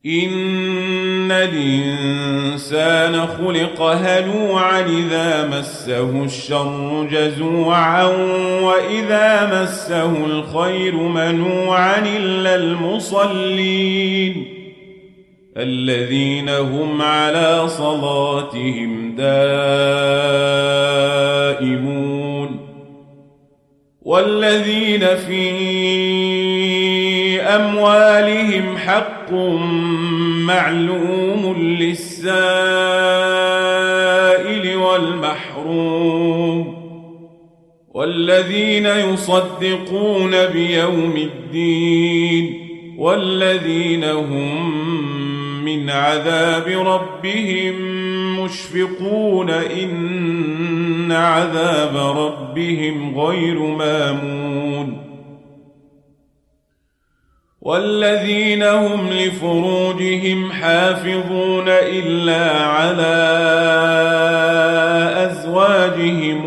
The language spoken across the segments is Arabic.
إن الإنسان خلق هلوعا إذا مسه الشر جزوعا وإذا مسه الخير منوعا إلا المصلين الذين هم على صلاتهم دائمون والذين في أموالهم حق معلوم للسائل والمحروم والذين يصدقون بيوم الدين والذين هم من عذاب ربهم مشفقون إن عذاب ربهم غير مامون والذين هم لفروجهم حافظون إلا على أزواجهم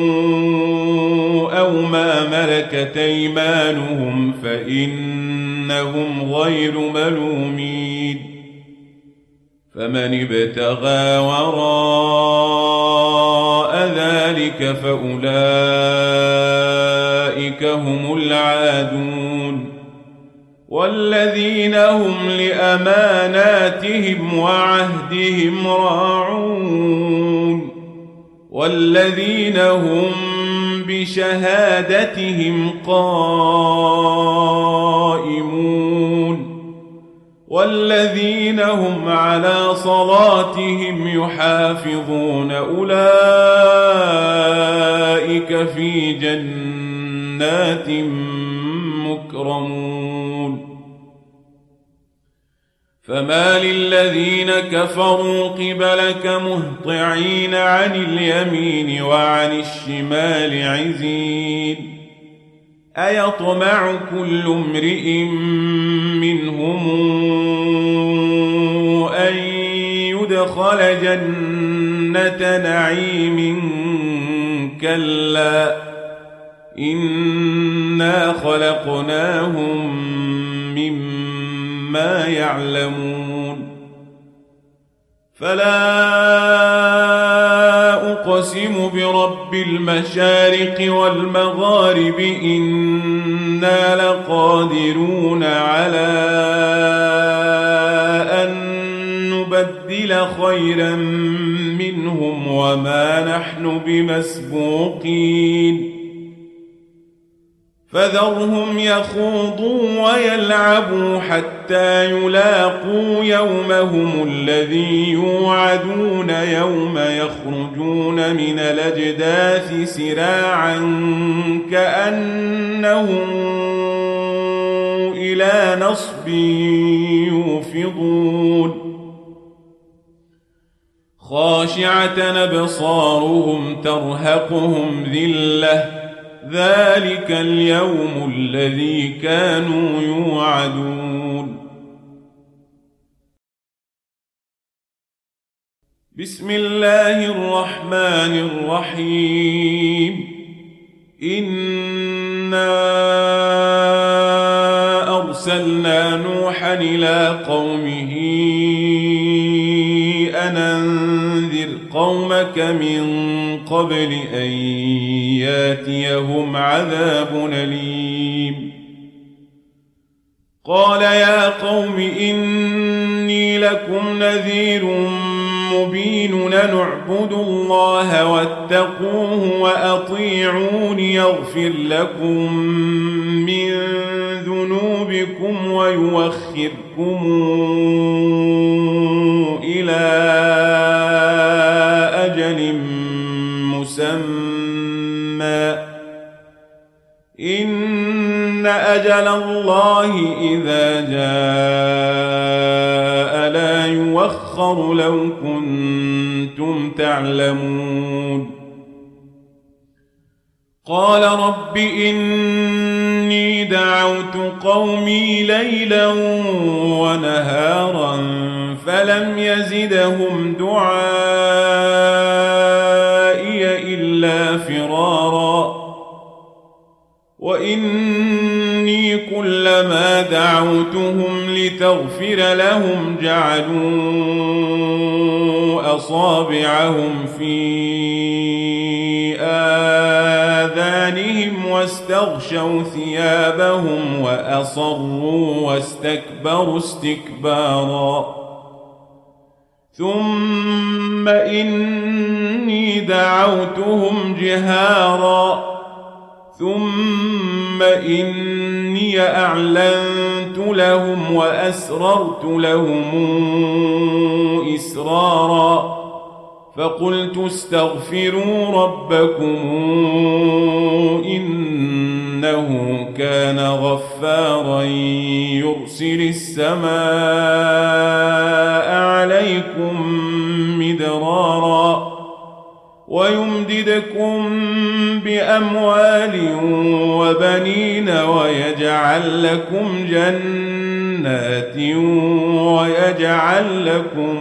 أو ما ملكت أيمانهم فإنهم غير ملومين فمن ابتغى وراء ذلك فأولئك هم العادون والذين هم لأماناتهم وعهدهم راعون والذين هم بشهادتهم قائمون والذين هم على صلاتهم يحافظون أولئك في جنات مكرمون فما للذين كفروا قبلك مهطعين عن اليمين وعن الشمال عزين أيطمع كل امرئ منهم أن يدخل جنة نعيم كلا إنا خلقناهم مما يعلمون فلا أقسم برب المشارق والمغارب إنا لقادرون على أن نبدل خيرا منهم وما نحن بمسبوقين فذرهم يخوضوا ويلعبوا حتى يلاقوا يومهم الذي يوعدون يوم يخرجون من الأجداث سراعا كأنهم إلى نصب يوفضون خاشعة أبصارهم ترهقهم ذلة ذلك اليوم الذي كانوا يوعدون بسم الله الرحمن الرحيم إنا أرسلنا نوحا إلى قومه أن أنذر قومك من قبل أن ياتيهم عذاب أليم قال يا قوم إني لكم نذير مبين نعبد الله واتقوه وأطيعون يغفر لكم من ذنوبكم ويوخركم إلى أجل مسمى إن أجل الله إذا جاء لا يوخر لو كنتم تعلمون قال رب إني دعوت قومي ليلا ونهارا فلم يزدهم دعائي إلا فرارا وإني كلما كلما دعوتهم لتغفر لهم جعلوا أصابعهم في آذانهم واستغشوا ثيابهم وأصروا واستكبروا استكبارا ثم إني دعوتهم جهارا ثم إني أعلنت لهم وأسررت لهم إسرارا فقلت استغفروا ربكم إنه كان غفارا يرسل السماء عليكم مدرارا ويمددكم بأموال وبنين ويجعل لكم جنات ويجعل لكم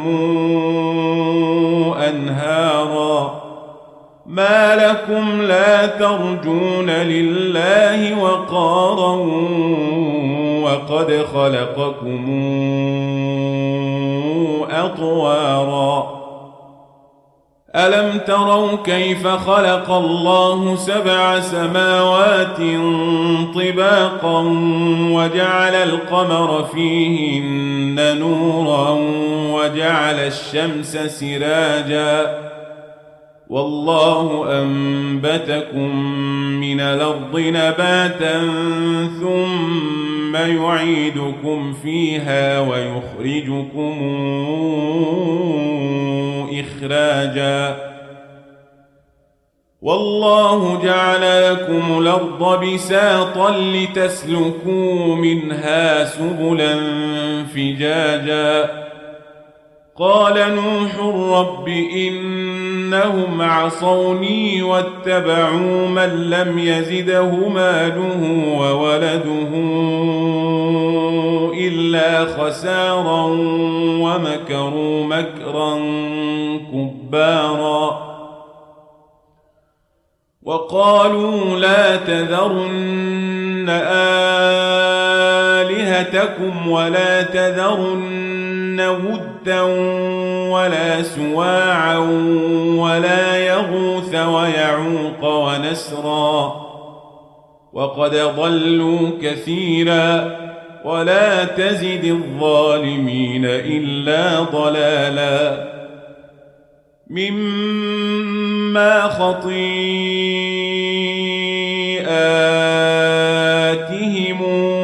أنهارا ما لكم لا ترجون لله وقارا وقد خلقكم أطوارا ألم تروا كيف خلق الله 7 سماوات طباقا وجعل القمر فيهن نورا وجعل الشمس سراجا والله أنبتكم من الأرض نباتا ثم يعيدكم فيها ويخرجكم إخراجا والله جعل لكم الأرض بساطا لتسلكوا منها سبلا فجاجا قال نوح رب إنهم عصوني واتبعوا من لم يزده ماله وولده إلا خسارا ومكروا مكرا كبارا وقالوا لا تذرن آلهتكم ولا تذرن ودا ولا سواعا ولا يغوث ويعوق ونسرا وقد ضلوا كثيرا ولا تزد الظالمين إلا ضلالا مما خطيئاتهم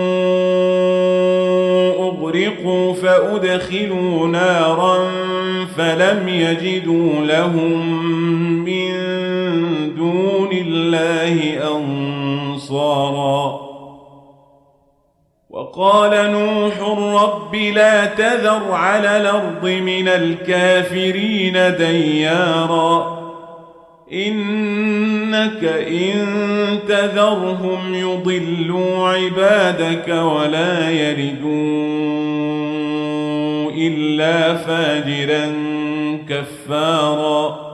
أغرقوا فأدخلوا نارا فلم يجدوا لهم من دون الله أنصارا وقال نوح رب لا تذر على الأرض من الكافرين ديارا إنك إن تذرهم يضلوا عبادك ولا يلدوا إلا فاجرا كفارا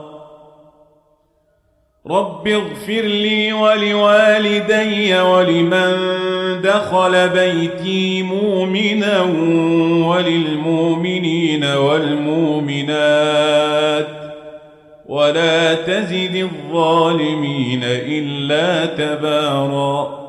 رب اغفر لي ولوالدي ولمن دخل بيتي مؤمنا وللمؤمنين والمؤمنات ولا تزد الظالمين إلا تبارا